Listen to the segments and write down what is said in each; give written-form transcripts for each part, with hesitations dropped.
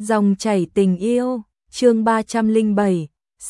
Dòng chảy tình yêu, chương 307,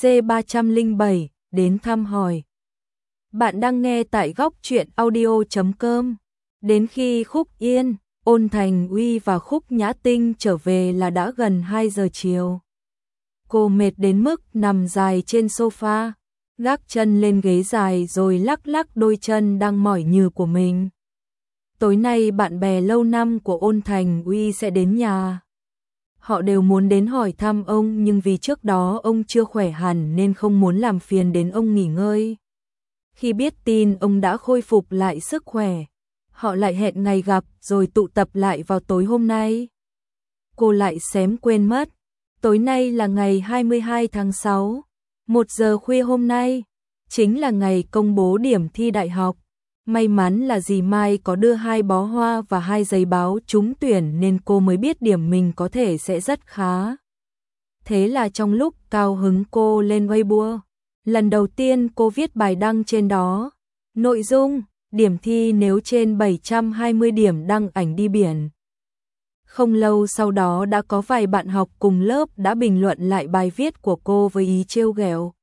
C307, đến thăm hỏi. Bạn đang nghe tại góc truyện audio.com. Đến khi Khúc Yên, Ôn Thành Uy và Khúc Nhã Tinh trở về là đã gần 2 giờ chiều. Cô mệt đến mức nằm dài trên sofa, gác chân lên ghế dài rồi lắc lắc đôi chân đang mỏi nhừ của mình. Tối nay bạn bè lâu năm của Ôn Thành Uy sẽ đến nhà. Họ đều muốn đến hỏi thăm ông nhưng vì trước đó ông chưa khỏe hẳn nên không muốn làm phiền đến ông nghỉ ngơi. Khi biết tin ông đã khôi phục lại sức khỏe, họ lại hẹn ngày gặp rồi tụ tập lại vào tối hôm nay. Cô lại xém quên mất, tối nay là ngày 22 tháng 6, 1 giờ khuya hôm nay, chính là ngày công bố điểm thi đại học. May mắn là dì Mai có đưa 2 bó hoa và 2 giấy báo trúng tuyển nên cô mới biết điểm mình có thể sẽ rất khá. Thế là trong lúc cao hứng cô lên Weibo, lần đầu tiên cô viết bài đăng trên đó. Nội dung, điểm thi nếu trên 720 điểm đăng ảnh đi biển. Không lâu sau đó đã có vài bạn học cùng lớp đã bình luận lại bài viết của cô với ý trêu ghẹo.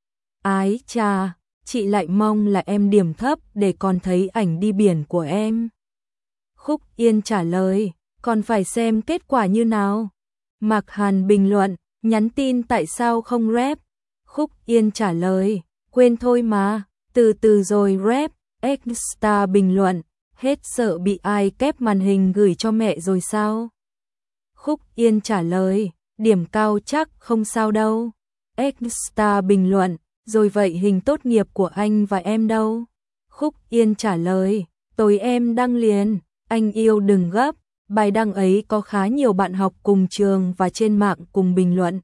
Ái chà, chị lại mong là em điểm thấp để còn thấy ảnh đi biển của em. Khúc Yên trả lời, còn phải xem kết quả như nào. Mạc Hàn bình luận, nhắn tin tại sao không rep. Khúc Yên trả lời, quên thôi mà, từ từ rồi rep. Extra bình luận, hết sợ bị ai kép màn hình gửi cho mẹ rồi sao? Khúc Yên trả lời, điểm cao chắc không sao đâu. Extra bình luận, rồi vậy hình tốt nghiệp của anh và em đâu? Khúc Yên trả lời, tối em đăng liền, anh yêu đừng gấp. Bài đăng ấy có khá nhiều bạn học cùng trường và trên mạng cùng bình luận.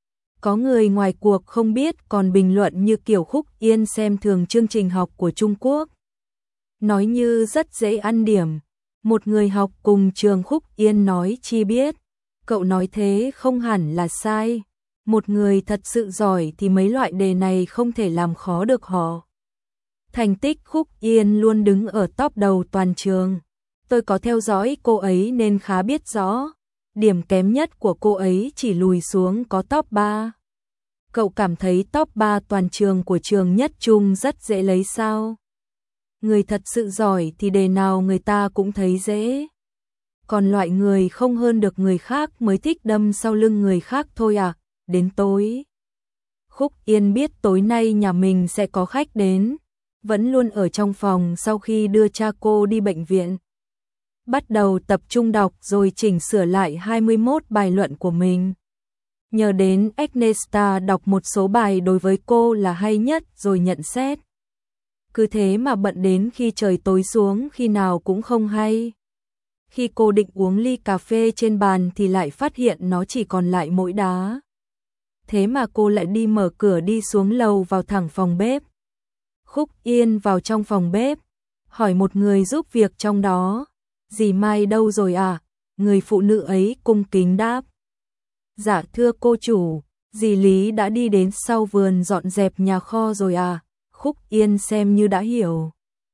Có người ngoài cuộc không biết còn bình luận như kiểu Khúc Yên xem thường chương trình học của Trung Quốc. Nói như rất dễ ăn điểm. Một người học cùng trường Khúc Yên nói chi biết. Cậu nói thế không hẳn là sai. Một người thật sự giỏi thì mấy loại đề này không thể làm khó được họ. Thành tích Khúc Yên luôn đứng ở top đầu toàn trường. Tôi có theo dõi cô ấy nên khá biết rõ. Điểm kém nhất của cô ấy chỉ lùi xuống có top 3. Cậu cảm thấy top 3 toàn trường của trường Nhất Trung rất dễ lấy sao? Người thật sự giỏi thì đề nào người ta cũng thấy dễ. Còn loại người không hơn được người khác mới thích đâm sau lưng người khác thôi à? Đến tối. Khúc Yên biết tối nay nhà mình sẽ có khách đến. Vẫn luôn ở trong phòng sau khi đưa cha cô đi bệnh viện. Bắt đầu tập trung đọc rồi chỉnh sửa lại 21 bài luận của mình. Nhờ đến Agnesta đọc một số bài đối với cô là hay nhất rồi nhận xét. Cứ thế mà bận đến khi trời tối xuống khi nào cũng không hay. Khi cô định uống ly cà phê trên bàn thì lại phát hiện nó chỉ còn lại mỗi đá. Thế mà cô lại đi mở cửa đi xuống lầu vào thẳng phòng bếp. Khúc Yên vào trong phòng bếp, hỏi một người giúp việc trong đó. Dì Mai đâu rồi à? Người phụ nữ ấy cung kính đáp. Dạ thưa cô chủ, dì Lý đã đi đến sau vườn dọn dẹp nhà kho rồi à? Khúc Yên xem như đã hiểu.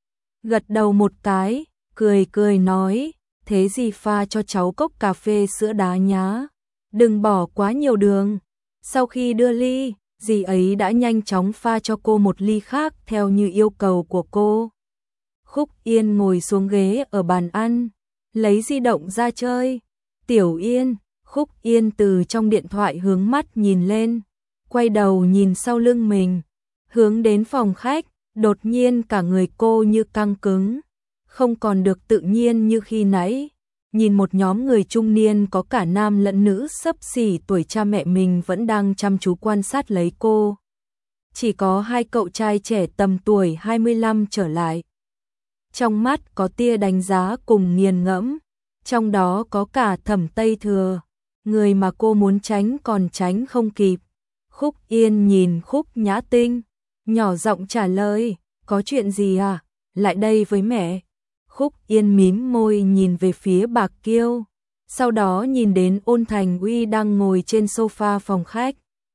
Gật đầu một cái, cười cười nói, thế dì pha cho cháu cốc cà phê sữa đá nhá. Đừng bỏ quá nhiều đường. Sau khi đưa ly, dì ấy đã nhanh chóng pha cho cô một ly khác theo như yêu cầu của cô. Khúc Yên ngồi xuống ghế ở bàn ăn, lấy di động ra chơi. Tiểu Yên, Khúc Yên từ trong điện thoại hướng mắt nhìn lên, quay đầu nhìn sau lưng mình, hướng đến phòng khách, đột nhiên cả người cô như căng cứng, không còn được tự nhiên như khi nãy. Nhìn một nhóm người trung niên có cả nam lẫn nữ xấp xỉ tuổi cha mẹ mình vẫn đang chăm chú quan sát lấy cô. Chỉ có 2 cậu trai trẻ tầm tuổi 25 trở lại. Trong mắt có tia đánh giá cùng nghiền ngẫm, trong đó có cả Thẩm Tây Thừa, người mà cô muốn tránh còn tránh không kịp. Khúc Yên nhìn Khúc Nhã Tinh, nhỏ giọng trả lời, có chuyện gì à? Lại đây với mẹ. Khúc Yên mím môi nhìn về phía Bạc Kiêu, sau đó nhìn đến Ôn Thành Uy đang ngồi trên sofa phòng khách.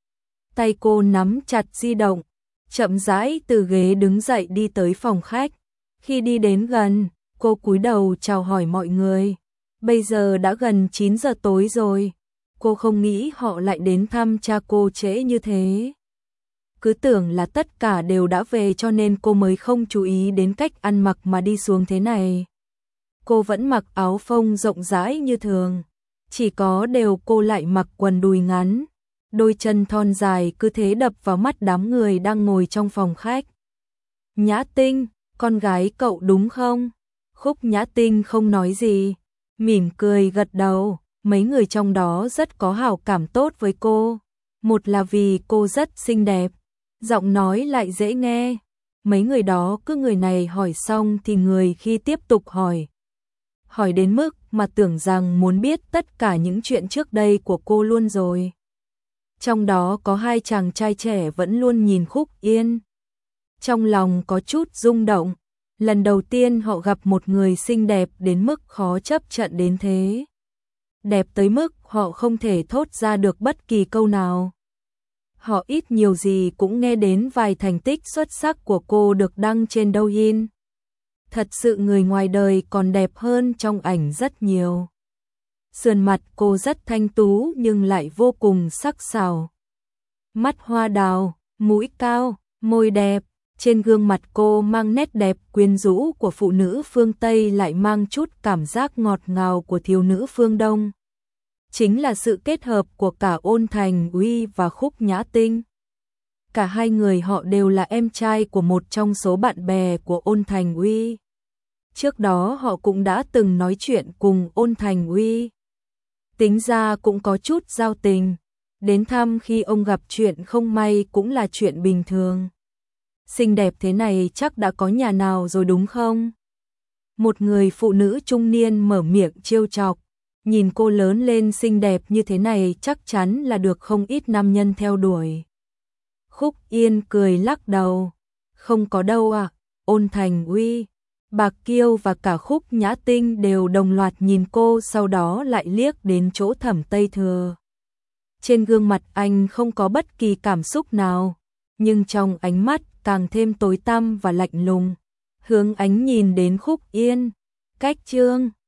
Tay cô nắm chặt di động, chậm rãi từ ghế đứng dậy đi tới phòng khách. Khi đi đến gần, cô cúi đầu chào hỏi mọi người. Bây giờ đã gần 9 giờ tối rồi. Cô không nghĩ họ lại đến thăm cha cô trễ như thế. Cứ tưởng là tất cả đều đã về cho nên cô mới không chú ý đến cách ăn mặc mà đi xuống thế này. Cô vẫn mặc áo phông rộng rãi như thường, chỉ có điều cô lại mặc quần đùi ngắn, đôi chân thon dài cứ thế đập vào mắt đám người đang ngồi trong phòng khách. Nhã Tinh, con gái cậu đúng không? Khúc Nhã Tinh không nói gì, mỉm cười gật đầu. Mấy người trong đó rất có hảo cảm tốt với cô. Một là vì cô rất xinh đẹp, giọng nói lại dễ nghe. Mấy người đó cứ người này hỏi xong thì người khi tiếp tục hỏi. Hỏi đến mức mà tưởng rằng muốn biết tất cả những chuyện trước đây của cô luôn rồi. Trong đó có hai chàng trai trẻ vẫn luôn nhìn Khúc Yên. Trong lòng có chút rung động. Lần đầu tiên họ gặp một người xinh đẹp đến mức khó chấp nhận đến thế. Đẹp tới mức họ không thể thốt ra được bất kỳ câu nào. Họ ít nhiều gì cũng nghe đến vài thành tích xuất sắc của cô được đăng trên Douyin. Thật sự người ngoài đời còn đẹp hơn trong ảnh rất nhiều. Sườn mặt cô rất thanh tú nhưng lại vô cùng sắc sảo. Mắt hoa đào, mũi cao, môi đẹp. Trên gương mặt cô mang nét đẹp quyến rũ của phụ nữ phương Tây lại mang chút cảm giác ngọt ngào của thiếu nữ phương Đông. Chính là sự kết hợp của cả Ôn Thành Uy và Khúc Nhã Tinh. Cả hai người họ đều là em trai của một trong số bạn bè của Ôn Thành Uy. Trước đó họ cũng đã từng nói chuyện cùng Ôn Thành Uy. Tính ra cũng có chút giao tình. Đến thăm khi ông gặp chuyện không may cũng là chuyện bình thường. Xinh đẹp thế này chắc đã có nhà nào rồi đúng không? Một người phụ nữ trung niên mở miệng trêu chọc. Nhìn cô lớn lên xinh đẹp như thế này chắc chắn là được không ít nam nhân theo đuổi. Khúc Yên cười lắc đầu. Không có đâu ạ. Ôn Thành Uy, Bạc Kiêu và cả Khúc Nhã Tinh đều đồng loạt nhìn cô, sau đó lại liếc đến chỗ Thẩm Tây Thừa. Trên gương mặt anh không có bất kỳ cảm xúc nào, nhưng trong ánh mắt càng thêm tối tăm và lạnh lùng. Hướng ánh nhìn đến Khúc Yên. Cách chương